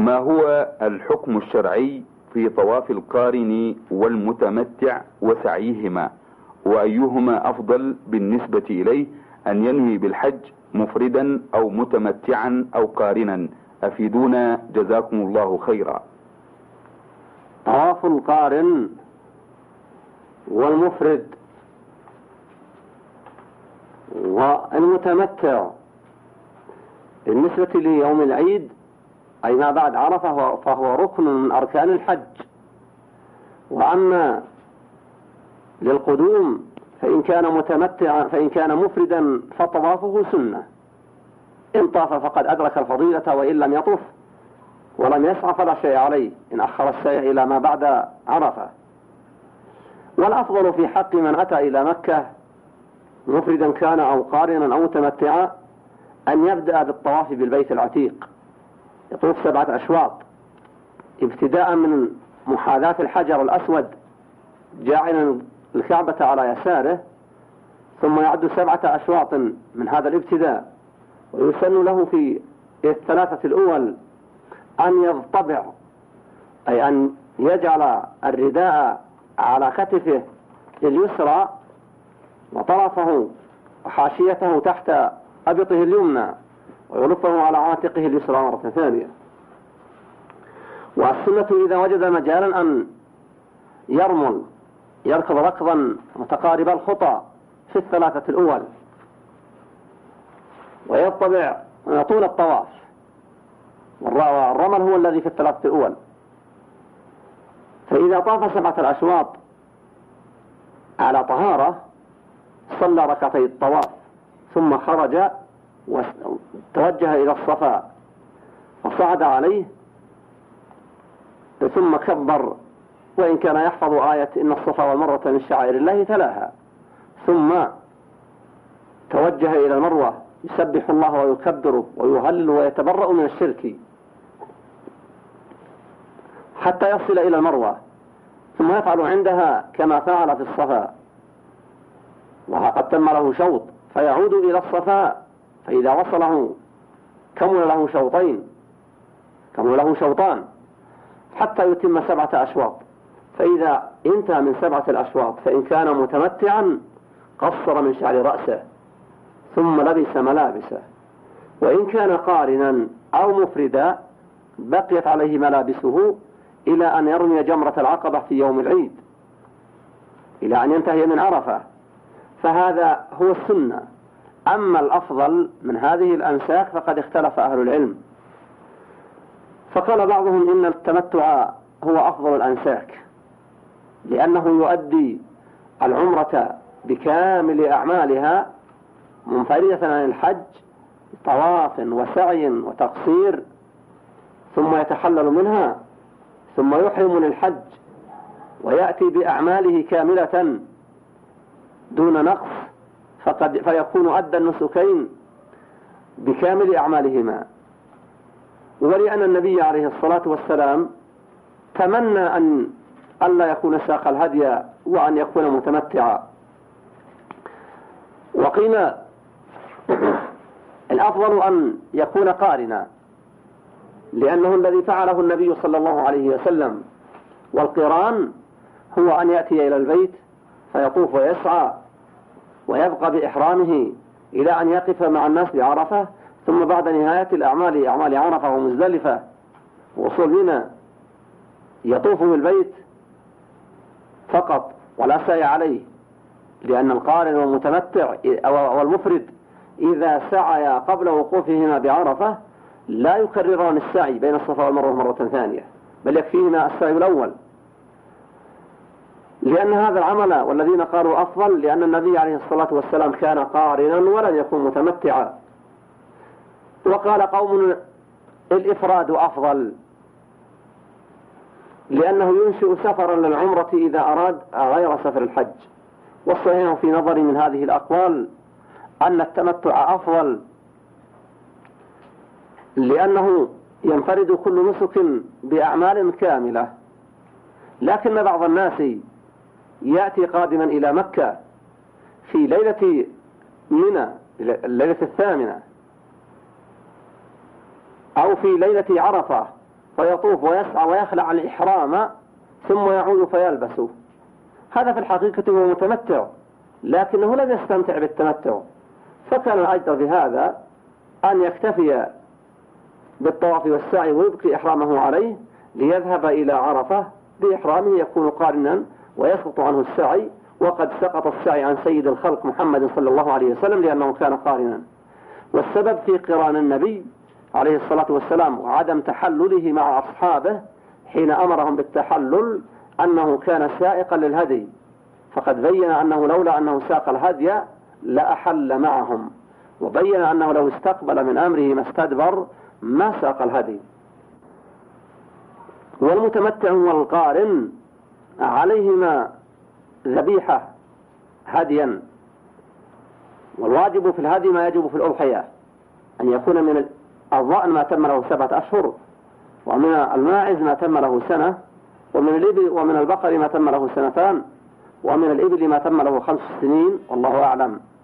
ما هو الحكم الشرعي في طواف القارن والمتمتع وسعيهما، وأيهما أفضل بالنسبة إليه، أن ينوي بالحج مفردا أو متمتعا أو قارنا؟ أفيدونا جزاكم الله خيرا. طواف القارن والمفرد والمتمتع بالنسبة ليوم العيد أي ما بعد عرفة فهو ركن من أركان الحج. وأما للقدوم فإن كان مفردا فطوافه سنة، إن طاف فقد أدرك الفضيلة، وإن لم يطف ولم يسعى فلا شيء عليه إن أخر السعي إلى ما بعد عرفة. والأفضل في حق من أتى إلى مكة مفردا كان أو قارنا أو متمتعا أن يبدأ بالطواف بالبيت العتيق، يطوف 7 أشواط ابتداء من محاذاة الحجر الأسود جاعلا الكعبة على يساره، ثم يعد 7 أشواط من هذا الابتداء. ويسن له في 3 الأول أن يضطبع، أي أن يجعل الرداء على كتفه اليسرى وطرفه وحاشيته تحت أبطه اليمنى، ويلفه على عاتقه اليسرى مرة ثانية. والسنة إذا وجد مجالا أن يرمل يركض ركضا متقارب الخطى في 3 الأول ويطبع طول الطواف. والرمل هو الذي في 3 الأول. فإذا طاف 7 الأشواط على طهارة صلى ركعتي الطواف، ثم خرج وتوجه إلى الصفا فصعد عليه، ثم كبر، وإن كان يحفظ آية إن الصفا والمروة من شعائر الله تلاها، ثم توجه إلى المروة يسبح الله ويكبره ويهلل ويتبرأ من الشرك حتى يصل إلى المروة، ثم يفعل عندها كما فعل في الصفا، وقد تم له شوط، فيعود إلى الصفا، فإذا وصله كمل له شوطان حتى يتم 7 أشواط. فإذا انتهى من 7 الأشواط فإن كان متمتعا قصر من شعر رأسه ثم لبس ملابسه، وإن كان قارنا أو مفردا بقيت عليه ملابسه إلى أن يرمي جمرة العقبة في يوم العيد، إلى أن ينتهي من عرفة. فهذا هو السنة. أما الأفضل من هذه الأنساك فقد اختلف أهل العلم، فقال بعضهم إن التمتع هو أفضل الأنساك، لأنه يؤدي العمرة بكامل أعمالها منفردة عن الحج، طواف وسعي وتقصير، ثم يتحلل منها، ثم يحرم للحج ويأتي بأعماله كاملة دون نقص، فيكون أدى النسكين بكامل أعمالهما. ولأن النبي عليه الصلاة والسلام تمنى أن ألا يكون ساق الهدي وأن يكون متمتعا. وقيل الأفضل أن يكون قارنا، لأنه الذي فعله النبي صلى الله عليه وسلم. والقران هو أن يأتي إلى البيت فيطوف ويسعى ويبقى بإحرامه إلى أن يقف مع الناس بعرفة، ثم بعد نهاية الأعمال أعمال عرفة ومزدلفة وصول منى يطوف بالبيت فقط ولا سعي عليه، لأن القارن والمتمتع والمفرد إذا سعي قبل وقوفهما بعرفة لا يكرران السعي بين الصفا والمروة مرة ثانية، بل يكفيهما السعي الأول. لأن هذا العمل والذين قالوا أفضل لأن النبي عليه الصلاة والسلام كان قارنا ولم يكن متمتعا. وقال قوم الإفراد أفضل لأنه ينشئ سفرا للعمرة إذا أراد غير سفر الحج. والصحيح في نظري من هذه الأقوال أن التمتع أفضل، لأنه ينفرد كل نسك بأعمال كاملة. لكن بعض الناس يأتي قادما إلى مكة في ليلة منى، الليلة 8، أو في ليلة عرفة فيطوف ويسعى ويخلع الإحرام ثم يعود فيلبسه، هذا في الحقيقة هو متمتع، لكنه لم يستمتع بالتمتع، فكان الأجدر بهذا أن يكتفي بالطواف والسعي ويبقي إحرامه عليه ليذهب إلى عرفة بإحرامه يكون قارنا ويسقط عنه السعي، وقد سقط السعي عن سيد الخلق محمد صلى الله عليه وسلم لأنه كان قارنا. والسبب في قران النبي عليه الصلاة والسلام وعدم تحلله مع أصحابه حين أمرهم بالتحلل أنه كان سائقا للهدي، فقد بين أنه لولا أنه ساق الهدي لأحل معهم، وبين أنه لو استقبل من أمره ما استدبر ما ساق الهدي. والمتمتع والقارن عليهما ذبيحة هديا، والواجب في الهدي ما يجب في الأضحية، أن يكون من الضأن ما تم له 7 أشهر، ومن الماعز ما تم له سنة، ومن البقر ما تم له 2 سنين، ومن الإبل ما تم له 5 سنين، والله أعلم.